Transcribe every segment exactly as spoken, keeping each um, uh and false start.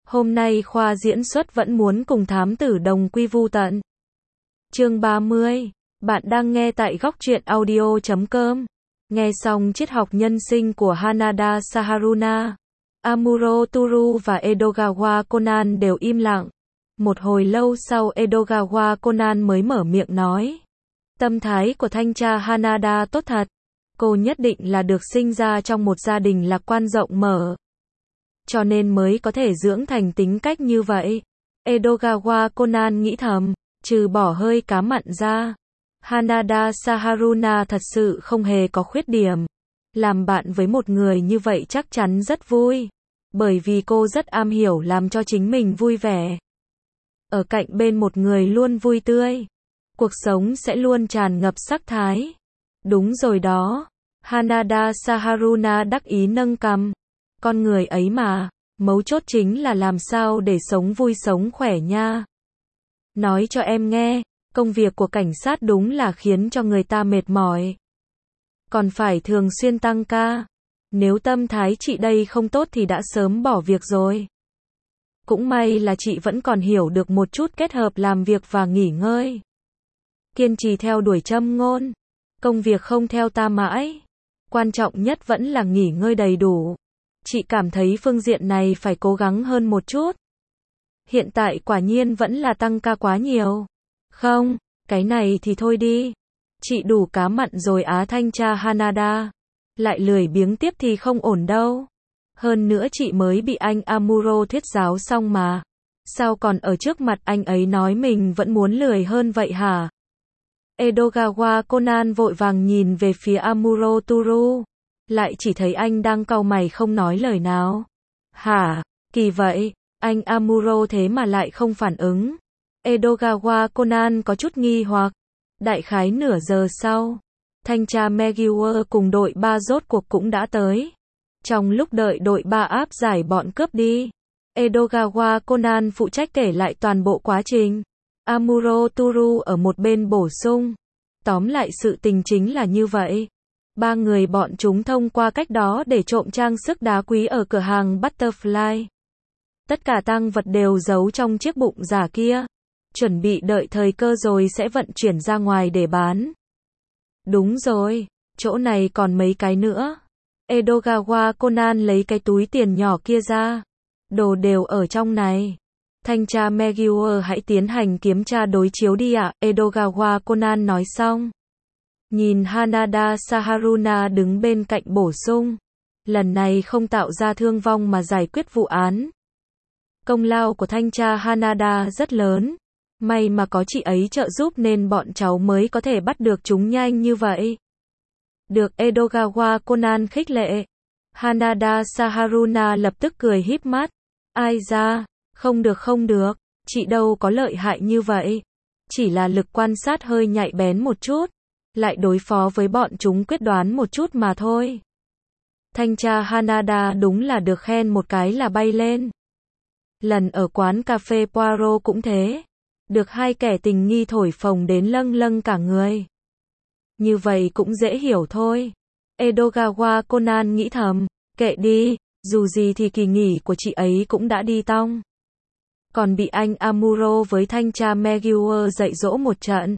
Hôm nay khoa diễn xuất vẫn muốn cùng thám tử đồng quy vu tận. Chương ba mươi. Bạn đang nghe tại góc truyện audio chấm com. Nghe xong triết học nhân sinh của Hanada Saharuna, Amuro Toru và Edogawa Conan đều im lặng. Một hồi lâu sau Edogawa Conan mới mở miệng nói. Tâm thái của thanh tra Hanada tốt thật. Cô nhất định là được sinh ra trong một gia đình lạc quan rộng mở, cho nên mới có thể dưỡng thành tính cách như vậy. Edogawa Conan nghĩ thầm, trừ bỏ hơi cá mặn ra, Hanada Saharuna thật sự không hề có khuyết điểm. Làm bạn với một người như vậy chắc chắn rất vui, bởi vì cô rất am hiểu làm cho chính mình vui vẻ. Ở cạnh bên một người luôn vui tươi, cuộc sống sẽ luôn tràn ngập sắc thái. Đúng rồi đó. Hanada Saharuna đắc ý nâng cằm. Con người ấy mà, mấu chốt chính là làm sao để sống vui sống khỏe nha. Nói cho em nghe, công việc của cảnh sát đúng là khiến cho người ta mệt mỏi. Còn phải thường xuyên tăng ca. Nếu tâm thái chị đây không tốt thì đã sớm bỏ việc rồi. Cũng may là chị vẫn còn hiểu được một chút kết hợp làm việc và nghỉ ngơi. Kiên trì theo đuổi châm ngôn. Công việc không theo ta mãi. Quan trọng nhất vẫn là nghỉ ngơi đầy đủ. Chị cảm thấy phương diện này phải cố gắng hơn một chút. Hiện tại quả nhiên vẫn là tăng ca quá nhiều. Không, cái này thì thôi đi. Chị đủ cá mặn rồi á. Thanh tra Hanada. Lại lười biếng tiếp thì không ổn đâu. Hơn nữa chị mới bị anh Amuro thuyết giáo xong mà. Sao còn ở trước mặt anh ấy nói mình vẫn muốn lười hơn vậy hả? Edogawa Conan vội vàng nhìn về phía Amuro Toru. Lại chỉ thấy anh đang cau mày không nói lời nào. Hả? Kỳ vậy, anh Amuro thế mà lại không phản ứng. Edogawa Conan có chút nghi hoặc. Đại khái nửa giờ sau, thanh tra Megiwer cùng đội ba rốt cuộc cũng đã tới. Trong lúc đợi đội ba áp giải bọn cướp đi, Edogawa Conan phụ trách kể lại toàn bộ quá trình. Amuro Toru ở một bên bổ sung. Tóm lại sự tình chính là như vậy. Ba người bọn chúng thông qua cách đó để trộm trang sức đá quý ở cửa hàng Butterfly. Tất cả tang vật đều giấu trong chiếc bụng giả kia. Chuẩn bị đợi thời cơ rồi sẽ vận chuyển ra ngoài để bán. Đúng rồi, chỗ này còn mấy cái nữa. Edogawa Conan lấy cái túi tiền nhỏ kia ra. Đồ đều ở trong này. Thanh tra Megiwer hãy tiến hành kiểm tra đối chiếu đi ạ. Edogawa Conan nói xong. Nhìn Hanada Saharuna đứng bên cạnh bổ sung. Lần này không tạo ra thương vong mà giải quyết vụ án. Công lao của thanh tra Hanada rất lớn. May mà có chị ấy trợ giúp nên bọn cháu mới có thể bắt được chúng nhanh như vậy. Được Edogawa Conan khích lệ. Hanada Saharuna lập tức cười híp mắt. Ai da, không được không được, chị đâu có lợi hại như vậy. Chỉ là lực quan sát hơi nhạy bén một chút. Lại đối phó với bọn chúng quyết đoán một chút mà thôi. Thanh tra Hanada đúng là được khen một cái là bay lên. Lần ở quán cà phê Poirot cũng thế. Được hai kẻ tình nghi thổi phồng đến lâng lâng cả người. Như vậy cũng dễ hiểu thôi. Edogawa Conan nghĩ thầm, kệ đi, dù gì thì kỳ nghỉ của chị ấy cũng đã đi tong. Còn bị anh Amuro với thanh tra Megiwer dạy dỗ một trận.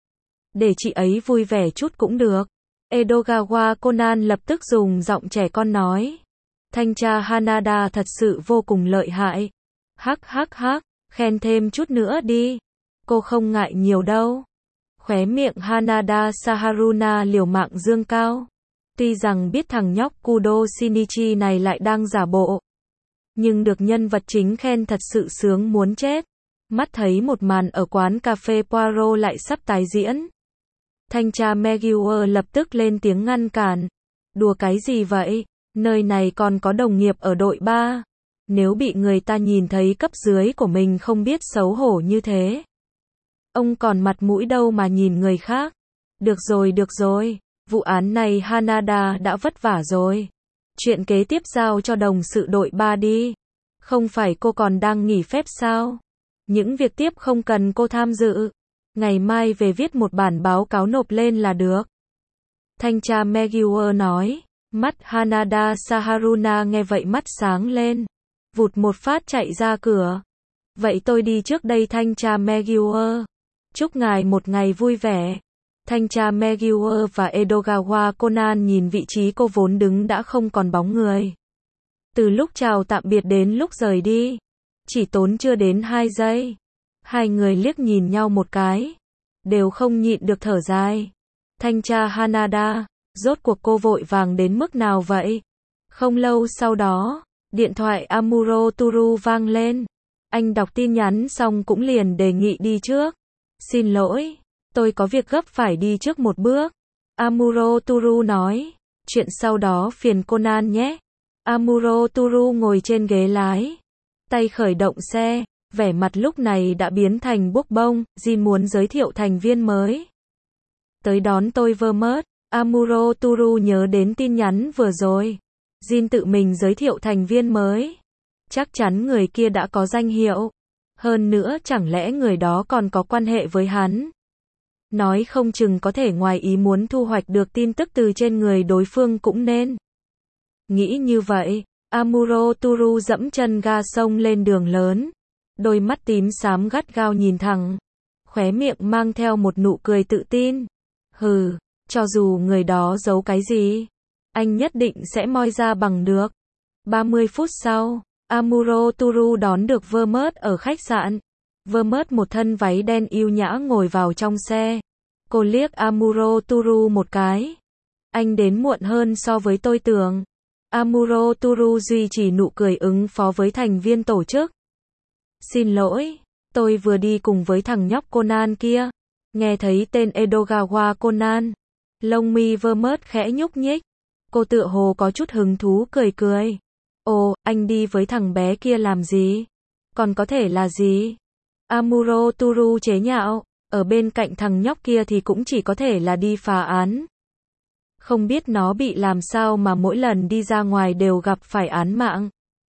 Để chị ấy vui vẻ chút cũng được. Edogawa Conan lập tức dùng giọng trẻ con nói. Thanh tra Hanada thật sự vô cùng lợi hại. Hắc hắc hắc, khen thêm chút nữa đi. Cô không ngại nhiều đâu. Khóe miệng Hanada Saharuna liều mạng dương cao. Tuy rằng biết thằng nhóc Kudo Shinichi này lại đang giả bộ. Nhưng được nhân vật chính khen thật sự sướng muốn chết. Mắt thấy một màn ở quán cà phê Poirot lại sắp tái diễn. Thanh tra Megiwer lập tức lên tiếng ngăn cản. Đùa cái gì vậy? Nơi này còn có đồng nghiệp ở đội ba. Nếu bị người ta nhìn thấy cấp dưới của mình không biết xấu hổ như thế. Ông còn mặt mũi đâu mà nhìn người khác. Được rồi được rồi. Vụ án này Hanada đã vất vả rồi. Chuyện kế tiếp giao cho đồng sự đội ba đi. Không phải cô còn đang nghỉ phép sao? Những việc tiếp không cần cô tham dự. Ngày mai về viết một bản báo cáo nộp lên là được. Thanh tra Megiwer nói. Mắt Hanada Saharuna nghe vậy mắt sáng lên. vụt một phát chạy ra cửa. Vậy tôi đi trước đây thanh tra Meguier. Chúc ngài một ngày vui vẻ. Thanh tra Meguier và Edogawa Conan nhìn vị trí cô vốn đứng đã không còn bóng người. Từ lúc chào tạm biệt đến lúc rời đi, chỉ tốn chưa đến hai giây. Hai người liếc nhìn nhau một cái, đều không nhịn được thở dài. Thanh tra Hanada, rốt cuộc cô vội vàng đến mức nào vậy? Không lâu sau đó, điện thoại Amuro Toru vang lên. Anh đọc tin nhắn xong cũng liền đề nghị đi trước. Xin lỗi, tôi có việc gấp phải đi trước một bước. Amuro Toru nói, chuyện sau đó phiền Conan nhé. Amuro Toru ngồi trên ghế lái, tay khởi động xe, vẻ mặt lúc này đã biến thành bốc bông. Jin muốn giới thiệu thành viên mới. Tới đón tôi Vermut. Amuro Toru nhớ đến tin nhắn vừa rồi. Jin tự mình giới thiệu thành viên mới. Chắc chắn người kia đã có danh hiệu. Hơn nữa chẳng lẽ người đó còn có quan hệ với hắn. Nói không chừng có thể ngoài ý muốn thu hoạch được tin tức từ trên người đối phương cũng nên. Nghĩ như vậy, Amuro Toru dẫm chân ga xông lên đường lớn. Đôi mắt tím xám gắt gao nhìn thẳng. Khóe miệng mang theo một nụ cười tự tin. Hừ, cho dù người đó giấu cái gì, anh nhất định sẽ moi ra bằng được. ba mươi phút sau, Amuro Toru đón được Vermut ở khách sạn. Vermut một thân váy đen yêu nhã ngồi vào trong xe. Cô liếc Amuro Toru một cái. Anh đến muộn hơn so với tôi tưởng. Amuro Toru duy trì nụ cười ứng phó với thành viên tổ chức. Xin lỗi, tôi vừa đi cùng với thằng nhóc Conan kia. Nghe thấy tên Edogawa Conan, lông mi Vermut khẽ nhúc nhích. Cô tựa hồ có chút hứng thú cười cười. Ồ, anh đi với thằng bé kia làm gì? Còn có thể là gì? Amuro Toru chế nhạo, ở bên cạnh thằng nhóc kia thì cũng chỉ có thể là đi phá án. Không biết nó bị làm sao mà mỗi lần đi ra ngoài đều gặp phải án mạng.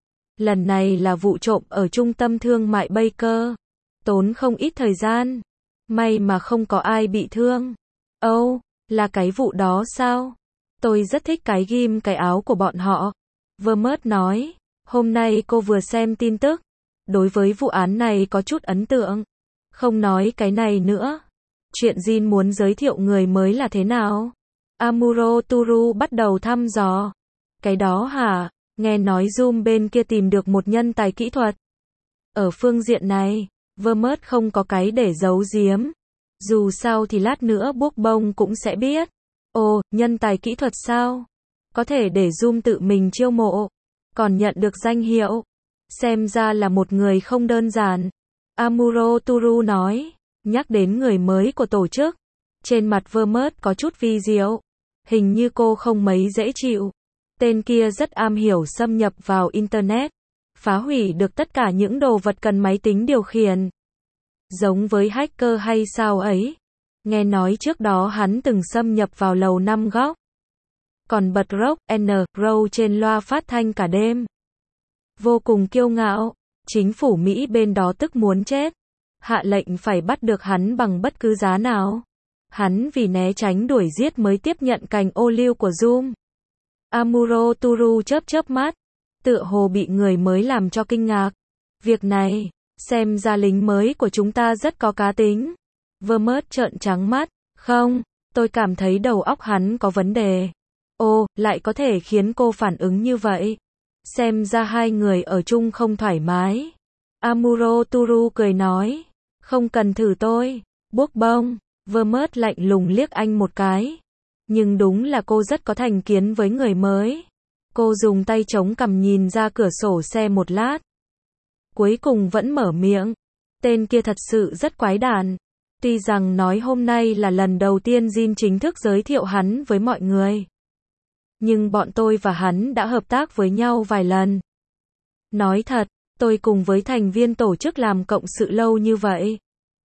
Lần này là vụ trộm ở trung tâm thương mại Baker. Tốn không ít thời gian. May mà không có ai bị thương. Ồ, oh, là cái vụ đó sao? Tôi rất thích cái ghim cái áo của bọn họ. Vermut nói, hôm nay cô vừa xem tin tức. Đối với vụ án này có chút ấn tượng. Không nói cái này nữa. Chuyện Jin muốn giới thiệu người mới là thế nào? Amuro Toru bắt đầu thăm dò. Cái đó hả? Nghe nói Zoom bên kia tìm được một nhân tài kỹ thuật. Ở phương diện này, Vermut không có cái để giấu giếm. Dù sao thì lát nữa Bốc Bông cũng sẽ biết. Ồ, nhân tài kỹ thuật sao? Có thể để Zoom tự mình chiêu mộ. Còn nhận được danh hiệu. Xem ra là một người không đơn giản. Amuro Toru nói. Nhắc đến người mới của tổ chức. Trên mặt Vermut có chút vi diệu. Hình như cô không mấy dễ chịu. Tên kia rất am hiểu xâm nhập vào Internet. Phá hủy được tất cả những đồ vật cần máy tính điều khiển. Giống với hacker hay sao ấy. Nghe nói trước đó hắn từng xâm nhập vào lầu năm góc. Còn bật rock and roll trên loa phát thanh cả đêm. Vô cùng kiêu ngạo. Chính phủ Mỹ bên đó tức muốn chết. Hạ lệnh phải bắt được hắn bằng bất cứ giá nào. Hắn vì né tránh đuổi giết mới tiếp nhận cành ô liu của Zoom. Amuro Toru chớp chớp mắt. Tựa hồ bị người mới làm cho kinh ngạc. Việc này, xem ra lính mới của chúng ta rất có cá tính. Vermut trợn trắng mắt. Không, tôi cảm thấy đầu óc hắn có vấn đề. Ồ, lại có thể khiến cô phản ứng như vậy. Xem ra hai người ở chung không thoải mái. Amuro Toru cười nói. Không cần thử tôi. Bốc Bông. Vermut lạnh lùng liếc anh một cái. Nhưng đúng là cô rất có thành kiến với người mới. Cô dùng tay chống cằm nhìn ra cửa sổ xe một lát. Cuối cùng vẫn mở miệng. Tên kia thật sự rất quái đản. Tuy rằng nói hôm nay là lần đầu tiên Jin chính thức giới thiệu hắn với mọi người. Nhưng bọn tôi và hắn đã hợp tác với nhau vài lần. Nói thật, tôi cùng với thành viên tổ chức làm cộng sự lâu như vậy.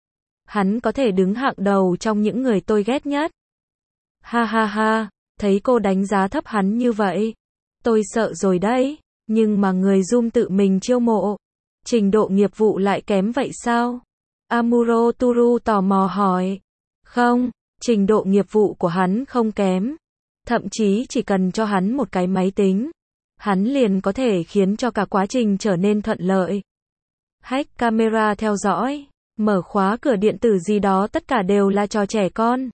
Hắn có thể đứng hạng đầu trong những người tôi ghét nhất. Ha ha ha, thấy cô đánh giá thấp hắn như vậy. Tôi sợ rồi đấy, nhưng mà người Zoom tự mình chiêu mộ. Trình độ nghiệp vụ lại kém vậy sao? Amuro Toru tò mò hỏi. Không, trình độ nghiệp vụ của hắn không kém. Thậm chí chỉ cần cho hắn một cái máy tính. hắn liền có thể khiến cho cả quá trình trở nên thuận lợi. Hack camera theo dõi, mở khóa cửa điện tử gì đó tất cả đều là trò trẻ con.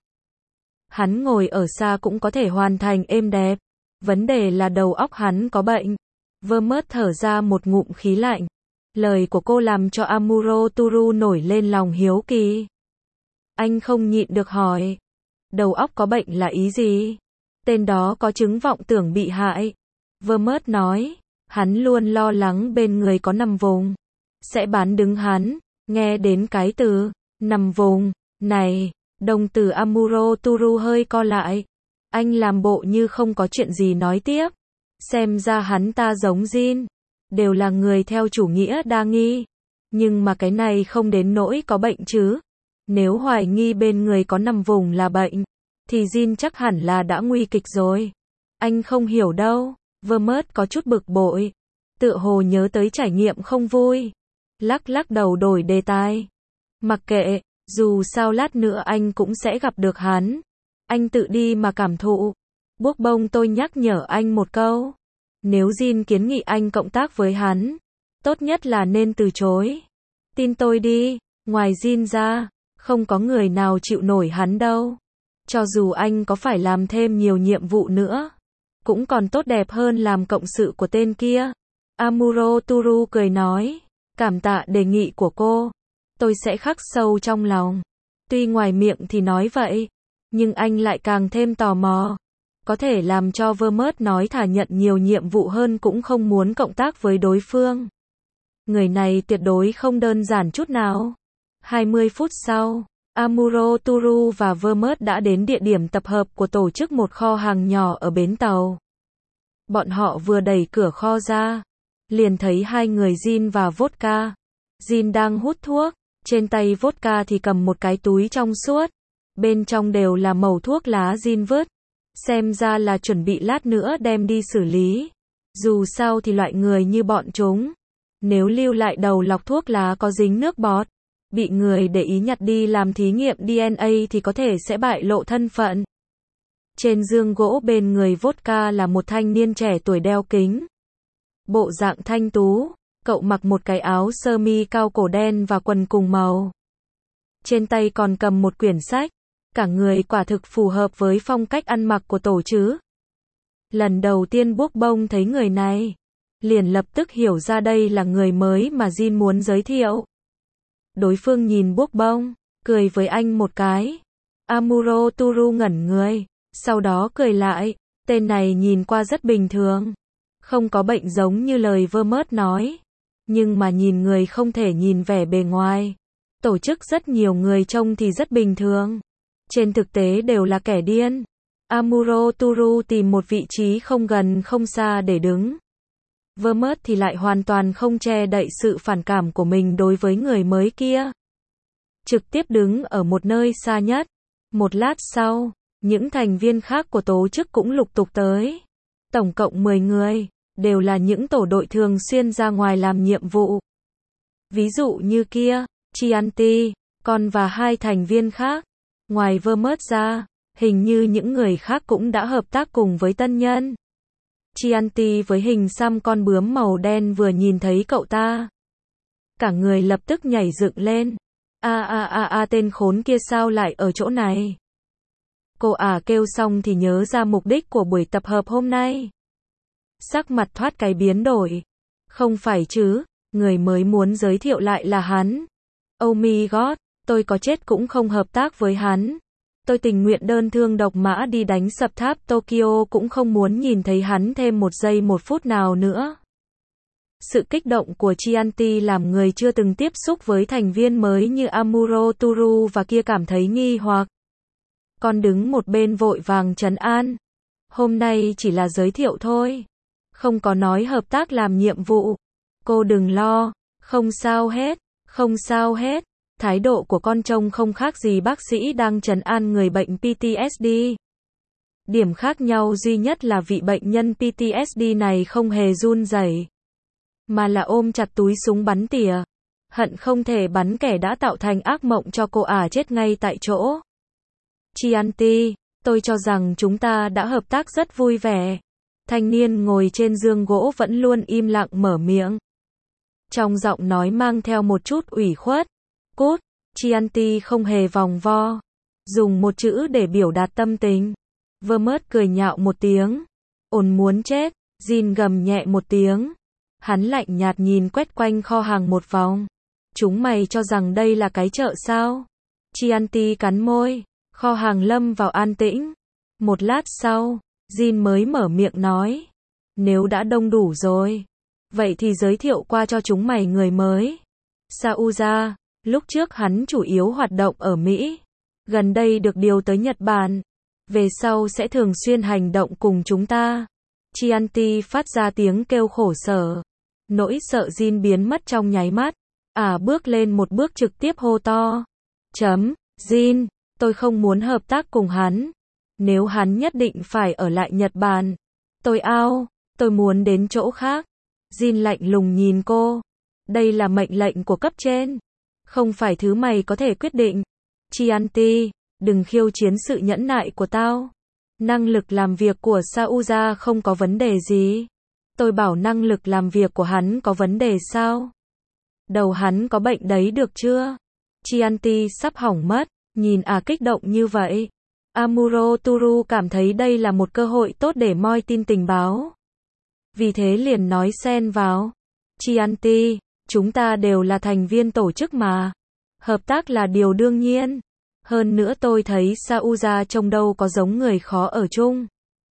Hắn ngồi ở xa cũng có thể hoàn thành êm đẹp. Vấn đề là đầu óc hắn có bệnh. Vermont thở ra một ngụm khí lạnh. Lời của cô làm cho Amuro Toru nổi lên lòng hiếu kỳ. Anh không nhịn được hỏi. Đầu óc có bệnh là ý gì? Tên đó có chứng vọng tưởng bị hại. Vermont nói. Hắn luôn lo lắng bên người có nằm vùng. Sẽ bán đứng hắn. Nghe đến cái từ nằm vùng này, đồng tử Amuro Toru hơi co lại. Anh làm bộ như không có chuyện gì nói tiếp. Xem ra hắn ta giống Jin. Đều là người theo chủ nghĩa đa nghi. Nhưng mà cái này không đến nỗi có bệnh chứ. Nếu hoài nghi bên người có nằm vùng là bệnh, thì Jin chắc hẳn là đã nguy kịch rồi. Anh không hiểu đâu. Vermont có chút bực bội. Tựa hồ nhớ tới trải nghiệm không vui. Lắc lắc đầu đổi đề tài. Mặc kệ, dù sao lát nữa anh cũng sẽ gặp được hắn. Anh tự đi mà cảm thụ. Buốc bông tôi nhắc nhở anh một câu. Nếu Jin kiến nghị anh cộng tác với hắn, tốt nhất là nên từ chối. Tin tôi đi, ngoài Jin ra, không có người nào chịu nổi hắn đâu. Cho dù anh có phải làm thêm nhiều nhiệm vụ nữa, cũng còn tốt đẹp hơn làm cộng sự của tên kia. Amuro Toru cười nói. Cảm tạ đề nghị của cô. Tôi sẽ khắc sâu trong lòng. Tuy ngoài miệng thì nói vậy, nhưng anh lại càng thêm tò mò. Có thể làm cho Vermont nói thà nhận nhiều nhiệm vụ hơn cũng không muốn cộng tác với đối phương. Người này tuyệt đối không đơn giản chút nào. hai mươi phút sau, Amuro Toru và Vermont đã đến địa điểm tập hợp của tổ chức một kho hàng nhỏ ở bến tàu. Bọn họ vừa đẩy cửa kho ra, liền thấy hai người Jin và Vodka. Jin đang hút thuốc, trên tay Vodka thì cầm một cái túi trong suốt. Bên trong đều là mẩu thuốc lá Jin vứt. Xem ra là chuẩn bị lát nữa đem đi xử lý. Dù sao thì loại người như bọn chúng, nếu lưu lại đầu lọc thuốc lá có dính nước bọt, bị người để ý nhặt đi làm thí nghiệm đê en a thì có thể sẽ bại lộ thân phận. Trên giường gỗ bên người Vodka là một thanh niên trẻ tuổi đeo kính. Bộ dạng thanh tú, cậu mặc một cái áo sơ mi cao cổ đen và quần cùng màu. Trên tay còn cầm một quyển sách, cả người quả thực phù hợp với phong cách ăn mặc của tổ chứ. Lần đầu tiên Buốc Bông thấy người này, liền lập tức hiểu ra đây là người mới mà Jin muốn giới thiệu. Đối phương nhìn Buốc Bông, cười với anh một cái. Amuro Toru ngẩn người, sau đó cười lại, tên này nhìn qua rất bình thường. Không có bệnh giống như lời Vermont nói. Nhưng mà nhìn người không thể nhìn vẻ bề ngoài. Tổ chức rất nhiều người trông thì rất bình thường. Trên thực tế đều là kẻ điên. Amuro Toru tìm một vị trí không gần không xa để đứng. Vermont thì lại hoàn toàn không che đậy sự phản cảm của mình đối với người mới kia. Trực tiếp đứng ở một nơi xa nhất. Một lát sau, những thành viên khác của tổ chức cũng lục tục tới. Tổng cộng mười người, đều là những tổ đội thường xuyên ra ngoài làm nhiệm vụ. Ví dụ như kia, Chianti, con và hai thành viên khác. Ngoài Vermont ra, hình như những người khác cũng đã hợp tác cùng với tân nhân. Chianti với hình xăm con bướm màu đen vừa nhìn thấy cậu ta, cả người lập tức nhảy dựng lên. A a a a tên khốn kia sao lại ở chỗ này? Cô ả kêu xong thì nhớ ra mục đích của buổi tập hợp hôm nay. Sắc mặt thoát cái biến đổi. Không phải chứ, người mới muốn giới thiệu lại là hắn. Oh my god, tôi có chết cũng không hợp tác với hắn. Tôi tình nguyện đơn thương độc mã đi đánh sập tháp Tokyo cũng không muốn nhìn thấy hắn thêm một giây một phút nào nữa. Sự kích động của Chianti làm người chưa từng tiếp xúc với thành viên mới như Amuro Toru và kia cảm thấy nghi hoặc. Con đứng một bên vội vàng trấn an. Hôm nay chỉ là giới thiệu thôi. Không có nói hợp tác làm nhiệm vụ. Cô đừng lo. Không sao hết. Không sao hết. Thái độ của con trông không khác gì bác sĩ đang trấn an người bệnh pê tê ét đê. Điểm khác nhau duy nhất là vị bệnh nhân pê tê ét đê này không hề run rẩy, mà là ôm chặt túi súng bắn tỉa. Hận không thể bắn kẻ đã tạo thành ác mộng cho cô ả chết ngay tại chỗ. Chianti, tôi cho rằng chúng ta đã hợp tác rất vui vẻ. Thanh niên ngồi trên giường gỗ vẫn luôn im lặng mở miệng. Trong giọng nói mang theo một chút ủy khuất. Cút, Chianti không hề vòng vo. Dùng một chữ để biểu đạt tâm tình. Vermouth cười nhạo một tiếng. Ồn muốn chết, Jin gầm nhẹ một tiếng. Hắn lạnh nhạt nhìn quét quanh kho hàng một vòng. Chúng mày cho rằng đây là cái chợ sao? Chianti cắn môi. Kho hàng lâm vào an tĩnh. Một lát sau, Jin mới mở miệng nói. Nếu đã đông đủ rồi, vậy thì giới thiệu qua cho chúng mày người mới. Sauza, lúc trước hắn chủ yếu hoạt động ở Mỹ. Gần đây được điều tới Nhật Bản. Về sau sẽ thường xuyên hành động cùng chúng ta. Chianti phát ra tiếng kêu khổ sở. Nỗi sợ Jin biến mất trong nháy mắt. À bước lên một bước trực tiếp hô to. Chấm, Jin, tôi không muốn hợp tác cùng hắn. Nếu hắn nhất định phải ở lại Nhật Bản, tôi ao, tôi muốn đến chỗ khác. Jin lạnh lùng nhìn cô. Đây là mệnh lệnh của cấp trên. Không phải thứ mày có thể quyết định. Chianti, đừng khiêu chiến sự nhẫn nại của tao. Năng lực làm việc của Sauza không có vấn đề gì. Tôi bảo năng lực làm việc của hắn có vấn đề sao? Đầu hắn có bệnh đấy được chưa? Chianti sắp hỏng mất, nhìn à kích động như vậy. Amuro Turu cảm thấy đây là một cơ hội tốt để moi tin tình báo. Vì thế liền nói xen vào. Chianti, chúng ta đều là thành viên tổ chức mà. Hợp tác là điều đương nhiên. Hơn nữa tôi thấy Sauza trông đâu có giống người khó ở chung.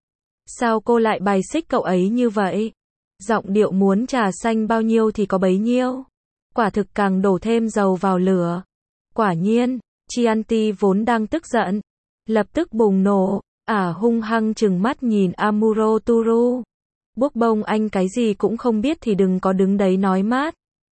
Sao cô lại bài xích cậu ấy như vậy? Giọng điệu muốn trà xanh bao nhiêu thì có bấy nhiêu. Quả thực càng đổ thêm dầu vào lửa. Quả nhiên, Chianti vốn đang tức giận. Lập tức bùng nổ, ả hung hăng trừng mắt nhìn Amuro Turu. Bốc bông anh cái gì cũng không biết thì đừng có đứng đấy nói mát.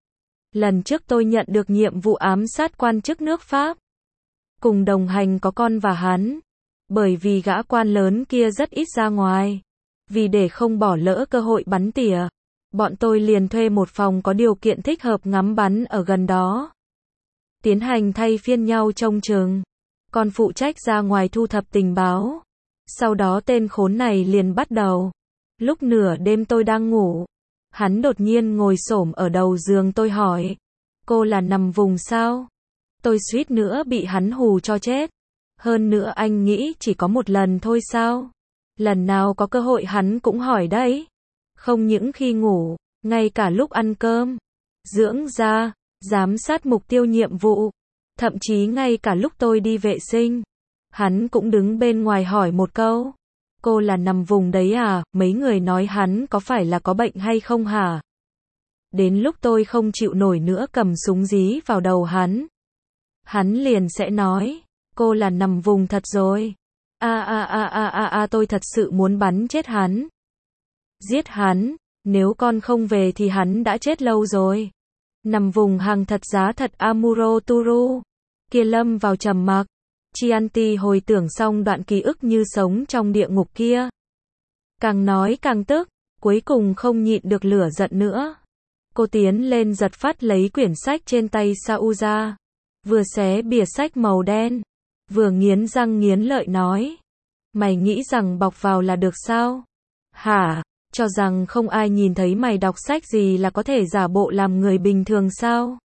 Lần trước tôi nhận được nhiệm vụ ám sát quan chức nước Pháp. Cùng đồng hành có con và hắn. Bởi vì gã quan lớn kia rất ít ra ngoài. Vì để không bỏ lỡ cơ hội bắn tỉa, bọn tôi liền thuê một phòng có điều kiện thích hợp ngắm bắn ở gần đó. Tiến hành thay phiên nhau trông chừng. Còn phụ trách ra ngoài thu thập tình báo. Sau đó tên khốn này liền bắt đầu. Lúc nửa đêm tôi đang ngủ. Hắn đột nhiên ngồi xổm ở đầu giường tôi hỏi. Cô là nằm vùng sao? Tôi suýt nữa bị hắn hù cho chết. Hơn nữa anh nghĩ chỉ có một lần thôi sao? Lần nào có cơ hội hắn cũng hỏi đấy. Không những khi ngủ, ngay cả lúc ăn cơm, dưỡng da, giám sát mục tiêu nhiệm vụ. Thậm chí ngay cả lúc tôi đi vệ sinh, hắn cũng đứng bên ngoài hỏi một câu. Cô là nằm vùng đấy à? Mấy người nói hắn có phải là có bệnh hay không hả? Đến lúc tôi không chịu nổi nữa cầm súng dí vào đầu hắn. Hắn liền sẽ nói, cô là nằm vùng thật rồi. A a a a a a tôi thật sự muốn bắn chết hắn. Giết hắn, nếu con không về thì hắn đã chết lâu rồi. Nằm vùng hàng thật giá thật Amuro Turu. Kia lâm vào trầm mặc. Chianti hồi tưởng xong đoạn ký ức như sống trong địa ngục kia. Càng nói càng tức, cuối cùng không nhịn được lửa giận nữa. Cô tiến lên giật phát lấy quyển sách trên tay Sauza. Vừa xé bìa sách màu đen, vừa nghiến răng nghiến lợi nói. Mày nghĩ rằng bọc vào là được sao? Hả? Cho rằng không ai nhìn thấy mày đọc sách gì là có thể giả bộ làm người bình thường sao?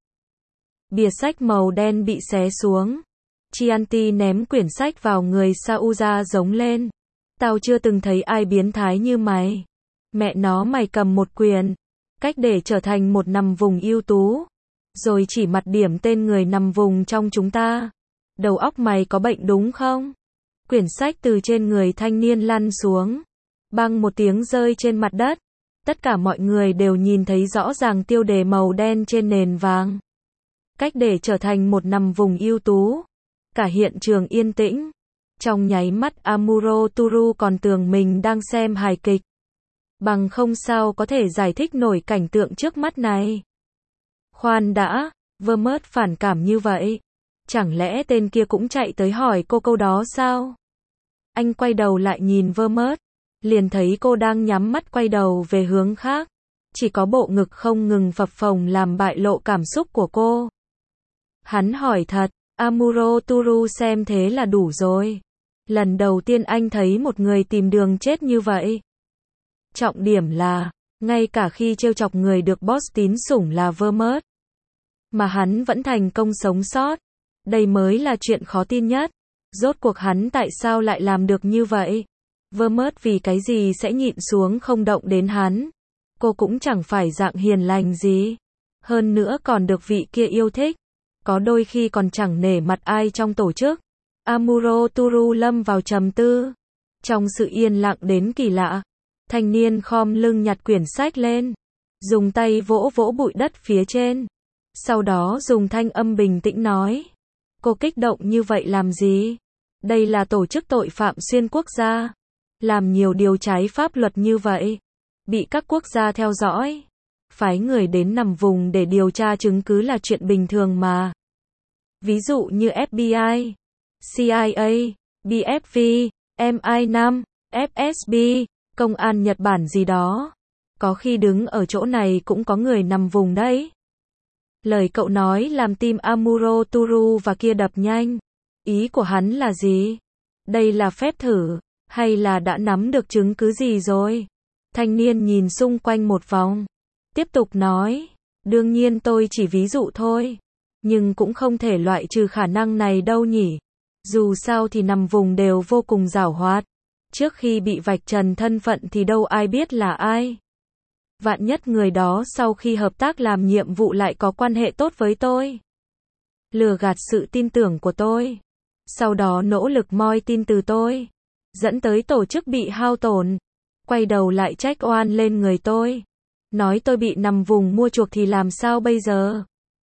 Bìa sách màu đen bị xé xuống. Chianti ném quyển sách vào người Sauza giống lên. Tao chưa từng thấy ai biến thái như mày. Mẹ nó mày cầm một quyển. Cách để trở thành một nằm vùng ưu tú. Rồi chỉ mặt điểm tên người nằm vùng trong chúng ta. Đầu óc mày có bệnh đúng không? Quyển sách từ trên người thanh niên lăn xuống. Bang một tiếng rơi trên mặt đất. Tất cả mọi người đều nhìn thấy rõ ràng tiêu đề màu đen trên nền vàng. Cách để trở thành một nằm vùng ưu tú. Cả hiện trường yên tĩnh. Trong nháy mắt Amuro Turu còn tưởng mình đang xem hài kịch. Bằng không sao có thể giải thích nổi cảnh tượng trước mắt này. Khoan đã, Vermouth phản cảm như vậy. Chẳng lẽ tên kia cũng chạy tới hỏi cô câu đó sao? Anh quay đầu lại nhìn Vermouth. Liền thấy cô đang nhắm mắt quay đầu về hướng khác. Chỉ có bộ ngực không ngừng phập phồng làm bại lộ cảm xúc của cô. Hắn hỏi thật, Amuro Turu xem thế là đủ rồi. Lần đầu tiên anh thấy một người tìm đường chết như vậy. Trọng điểm là, ngay cả khi trêu chọc người được boss tín sủng là Vermont, mà hắn vẫn thành công sống sót. Đây mới là chuyện khó tin nhất. Rốt cuộc hắn tại sao lại làm được như vậy? Vermont vì cái gì sẽ nhịn xuống không động đến hắn? Cô cũng chẳng phải dạng hiền lành gì. Hơn nữa còn được vị kia yêu thích. Có đôi khi còn chẳng nể mặt ai trong tổ chức. Amuro Toru lâm vào trầm tư. Trong sự yên lặng đến kỳ lạ, thanh niên khom lưng nhặt quyển sách lên, dùng tay vỗ vỗ bụi đất phía trên. Sau đó dùng thanh âm bình tĩnh nói. Cô kích động như vậy làm gì? Đây là tổ chức tội phạm xuyên quốc gia. Làm nhiều điều trái pháp luật như vậy. Bị các quốc gia theo dõi. Phái người đến nằm vùng để điều tra chứng cứ là chuyện bình thường mà. Ví dụ như ép bê i, xê i a, bê ép vê, em i năm, ép ét bê, công an Nhật Bản gì đó. Có khi đứng ở chỗ này cũng có người nằm vùng đấy. Lời cậu nói làm tim Amuro Toru và kia đập nhanh. Ý của hắn là gì? Đây là phép thử, hay là đã nắm được chứng cứ gì rồi? Thanh niên nhìn xung quanh một vòng. Tiếp tục nói. Đương nhiên tôi chỉ ví dụ thôi. Nhưng cũng không thể loại trừ khả năng này đâu nhỉ. Dù sao thì nằm vùng đều vô cùng giảo hoạt. Trước khi bị vạch trần thân phận thì đâu ai biết là ai. Vạn nhất người đó sau khi hợp tác làm nhiệm vụ lại có quan hệ tốt với tôi. Lừa gạt sự tin tưởng của tôi. Sau đó nỗ lực moi tin từ tôi. Dẫn tới tổ chức bị hao tổn. Quay đầu lại trách oan lên người tôi. Nói tôi bị nằm vùng mua chuộc thì làm sao bây giờ?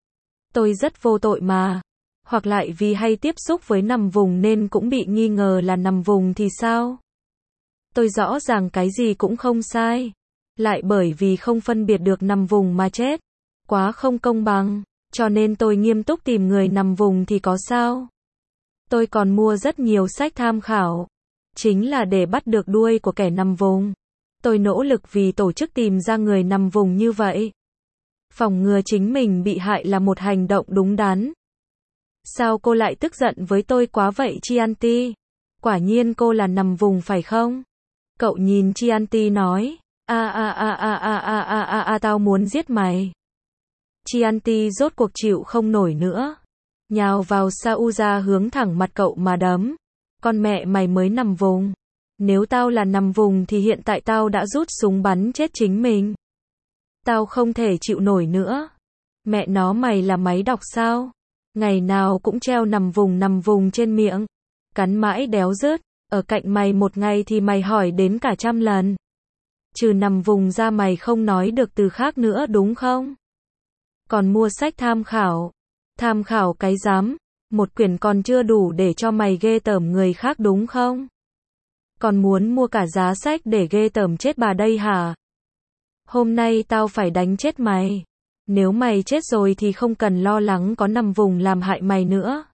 Tôi rất vô tội mà. Hoặc lại vì hay tiếp xúc với nằm vùng nên cũng bị nghi ngờ là nằm vùng thì sao? Tôi rõ ràng cái gì cũng không sai. Lại bởi vì không phân biệt được nằm vùng mà chết. Quá không công bằng. Cho nên tôi nghiêm túc tìm người nằm vùng thì có sao? Tôi còn mua rất nhiều sách tham khảo. Chính là để bắt được đuôi của kẻ nằm vùng. Tôi nỗ lực vì tổ chức tìm ra người nằm vùng như vậy. Phòng ngừa chính mình bị hại là một hành động đúng đắn. Sao cô lại tức giận với tôi quá vậy Chianti? Quả nhiên cô là nằm vùng phải không? Cậu nhìn Chianti nói. A a a a a a a a a tao muốn giết mày. Chianti rốt cuộc chịu không nổi nữa. Nhào vào Sauza hướng thẳng mặt cậu mà đấm. Con mẹ mày mới nằm vùng. Nếu tao là nằm vùng thì hiện tại tao đã rút súng bắn chết chính mình. Tao không thể chịu nổi nữa. Mẹ nó mày là máy đọc sao? Ngày nào cũng treo nằm vùng nằm vùng trên miệng. Cắn mãi đéo rớt. Ở cạnh mày một ngày thì mày hỏi đến cả trăm lần. Trừ nằm vùng ra mày không nói được từ khác nữa đúng không? Còn mua sách tham khảo. Tham khảo cái dám. Một quyển còn chưa đủ để cho mày ghê tởm người khác đúng không? Còn muốn mua cả giá sách để ghê tởm chết bà đây hả? Hôm nay tao phải đánh chết mày. Nếu mày chết rồi thì không cần lo lắng có nằm vùng làm hại mày nữa.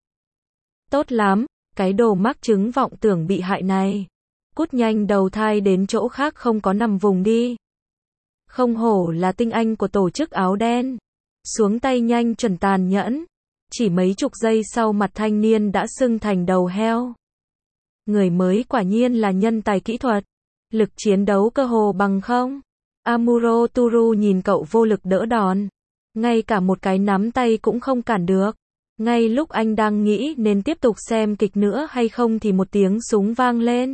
Tốt lắm, cái đồ mắc chứng vọng tưởng bị hại này. Cút nhanh đầu thai đến chỗ khác không có nằm vùng đi. Không hổ là tinh anh của tổ chức áo đen. Xuống tay nhanh chuẩn tàn nhẫn. Chỉ mấy chục giây sau mặt thanh niên đã sưng thành đầu heo. Người mới quả nhiên là nhân tài kỹ thuật. Lực chiến đấu cơ hồ bằng không. Amuro Toru nhìn cậu vô lực đỡ đòn. Ngay cả một cái nắm tay cũng không cản được. Ngay lúc anh đang nghĩ nên tiếp tục xem kịch nữa hay không thì một tiếng súng vang lên.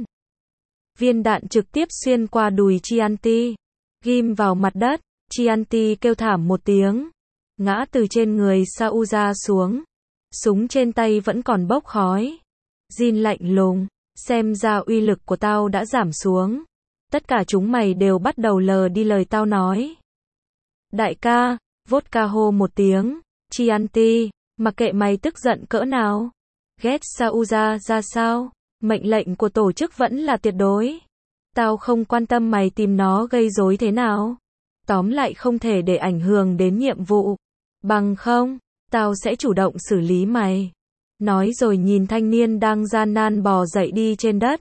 Viên đạn trực tiếp xuyên qua đùi Chianti. Ghim vào mặt đất. Chianti kêu thảm một tiếng. Ngã từ trên người Sauza xuống. Súng trên tay vẫn còn bốc khói. Jin lạnh lùng. Xem ra uy lực của tao đã giảm xuống. Tất cả chúng mày đều bắt đầu lờ đi lời tao nói. Đại ca, vodka hô một tiếng. Chianti, mặc kệ mày tức giận cỡ nào. Ghét Sauza ra sao. Mệnh lệnh của tổ chức vẫn là tuyệt đối. Tao không quan tâm mày tìm nó gây rối thế nào. Tóm lại không thể để ảnh hưởng đến nhiệm vụ. Bằng không, tao sẽ chủ động xử lý mày. Nói rồi nhìn thanh niên đang gian nan bò dậy đi trên đất.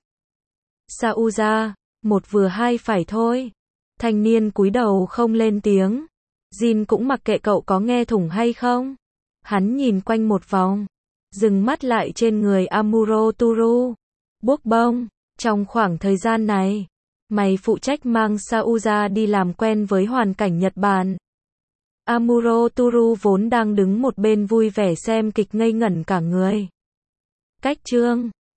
Sauza, một vừa hai phải thôi. Thanh niên cúi đầu không lên tiếng. Jin cũng mặc kệ cậu có nghe thủng hay không. Hắn nhìn quanh một vòng. Dừng mắt lại trên người Amuro Toru. Buốc bông. Trong khoảng thời gian này, mày phụ trách mang Sauza đi làm quen với hoàn cảnh Nhật Bản. Amuro Toru vốn đang đứng một bên vui vẻ xem kịch ngây ngẩn cả người. Cách chương